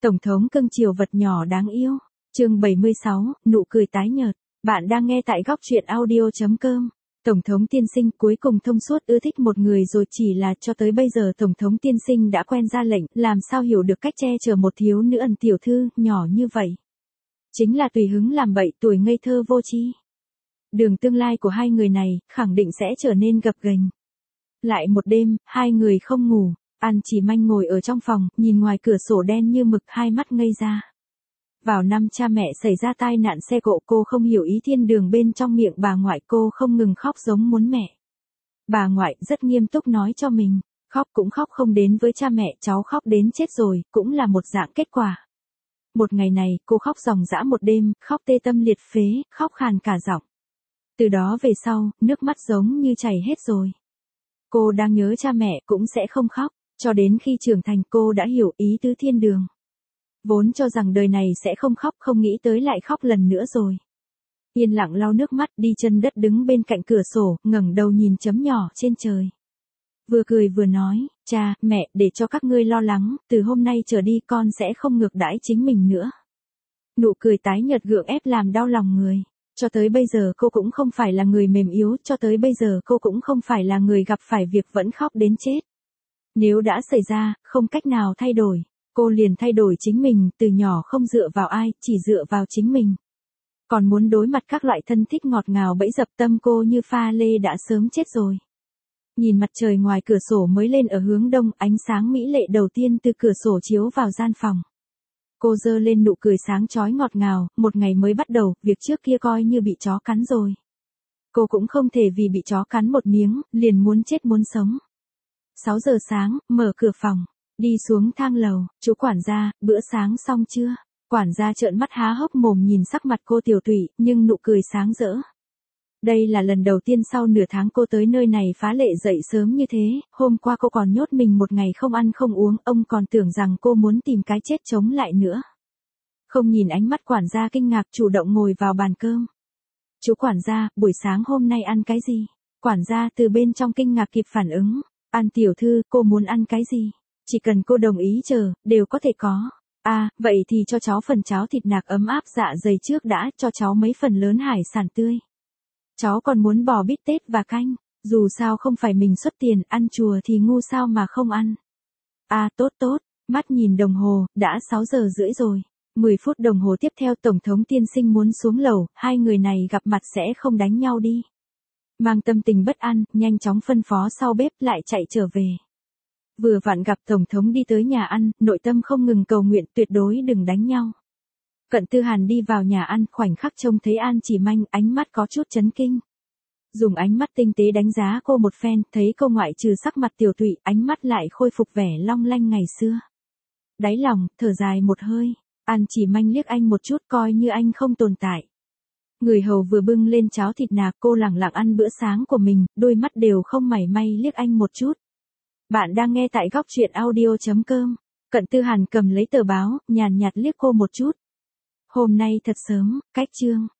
Tổng thống cưng chiều vật nhỏ đáng yêu. Chương 76, nụ cười tái nhợt. Bạn đang nghe tại góc truyện audio.com. Tổng thống tiên sinh cuối cùng thông suốt ưa thích một người rồi, chỉ là cho tới bây giờ Tổng thống tiên sinh đã quen ra lệnh, làm sao hiểu được cách che chở một thiếu nữ ẩn tiểu thư nhỏ như vậy. Chính là tùy hứng làm bậy, tuổi ngây thơ vô tri. Đường tương lai của hai người này khẳng định sẽ trở nên gập ghềnh. Lại một đêm, hai người không ngủ. An Chỉ Manh ngồi ở trong phòng, nhìn ngoài cửa sổ đen như mực, hai mắt ngây ra. Vào năm cha mẹ xảy ra tai nạn xe cộ, cô không hiểu ý thiên đường bên trong miệng bà ngoại, cô không ngừng khóc giống muốn mẹ. Bà ngoại rất nghiêm túc nói cho mình, khóc cũng khóc không đến với cha mẹ, cháu khóc đến chết rồi, cũng là một dạng kết quả. Một ngày này, cô khóc ròng rã một đêm, khóc tê tâm liệt phế, khóc khàn cả giọng. Từ đó về sau, nước mắt giống như chảy hết rồi. Cô đang nhớ cha mẹ cũng sẽ không khóc. Cho đến khi trưởng thành cô đã hiểu ý tứ thiên đường. Vốn cho rằng đời này sẽ không khóc, không nghĩ tới lại khóc lần nữa rồi. Yên lặng lau nước mắt, đi chân đất đứng bên cạnh cửa sổ, ngẩng đầu nhìn chấm nhỏ trên trời. Vừa cười vừa nói, cha, mẹ, để cho các ngươi lo lắng, từ hôm nay trở đi con sẽ không ngược đãi chính mình nữa. Nụ cười tái nhợt gượng ép làm đau lòng người. Cho tới bây giờ cô cũng không phải là người mềm yếu, cho tới bây giờ cô cũng không phải là người gặp phải việc vẫn khóc đến chết. Nếu đã xảy ra, không cách nào thay đổi, cô liền thay đổi chính mình, từ nhỏ không dựa vào ai, chỉ dựa vào chính mình. Còn muốn đối mặt các loại thân thích ngọt ngào bẫy dập, tâm cô như pha lê đã sớm chết rồi. Nhìn mặt trời ngoài cửa sổ mới lên ở hướng đông, ánh sáng mỹ lệ đầu tiên từ cửa sổ chiếu vào gian phòng. Cô giơ lên nụ cười sáng chói ngọt ngào, một ngày mới bắt đầu, việc trước kia coi như bị chó cắn rồi. Cô cũng không thể vì bị chó cắn một miếng, liền muốn chết muốn sống. 6 giờ sáng, mở cửa phòng, đi xuống thang lầu, chú quản gia, bữa sáng xong chưa? Quản gia trợn mắt há hốc mồm nhìn sắc mặt cô tiểu tụy, nhưng nụ cười sáng rỡ. Đây là lần đầu tiên sau nửa tháng cô tới nơi này phá lệ dậy sớm như thế, hôm qua cô còn nhốt mình một ngày không ăn không uống, ông còn tưởng rằng cô muốn tìm cái chết chống lại nữa. Không nhìn ánh mắt quản gia kinh ngạc, chủ động ngồi vào bàn cơm. Chú quản gia, buổi sáng hôm nay ăn cái gì? Quản gia từ bên trong kinh ngạc kịp phản ứng. An tiểu thư, cô muốn ăn cái gì? Chỉ cần cô đồng ý chờ, đều có thể có. À, vậy thì cho cháu phần cháo thịt nạc ấm áp dạ dày trước đã, cho cháu mấy phần lớn hải sản tươi. Cháu còn muốn bò bít tết và canh, dù sao không phải mình xuất tiền, ăn chùa thì ngu sao mà không ăn. À tốt tốt, mắt nhìn đồng hồ, đã 6 giờ rưỡi rồi. 10 phút đồng hồ tiếp theo Tổng thống tiên sinh muốn xuống lầu, hai người này gặp mặt sẽ không đánh nhau đi. Mang tâm tình bất an, nhanh chóng phân phó sau bếp lại chạy trở về. Vừa vặn gặp Tổng thống đi tới nhà ăn, nội tâm không ngừng cầu nguyện tuyệt đối đừng đánh nhau. Cận Tư Hàn đi vào nhà ăn, khoảnh khắc trông thấy An Chỉ Manh, ánh mắt có chút chấn kinh. Dùng ánh mắt tinh tế đánh giá cô một phen, thấy cô ngoại trừ sắc mặt tiểu tụy, ánh mắt lại khôi phục vẻ long lanh ngày xưa. Đáy lòng, thở dài một hơi, An Chỉ Manh liếc anh một chút coi như anh không tồn tại. Người hầu vừa bưng lên cháo thịt nạc, cô lẳng lặng ăn bữa sáng của mình, đôi mắt đều không mảy may liếc anh một chút. Bạn đang nghe tại góc truyện audio.com. Cận Tư Hàn cầm lấy tờ báo, nhàn nhạt liếc cô một chút. Hôm nay thật sớm, cách chương.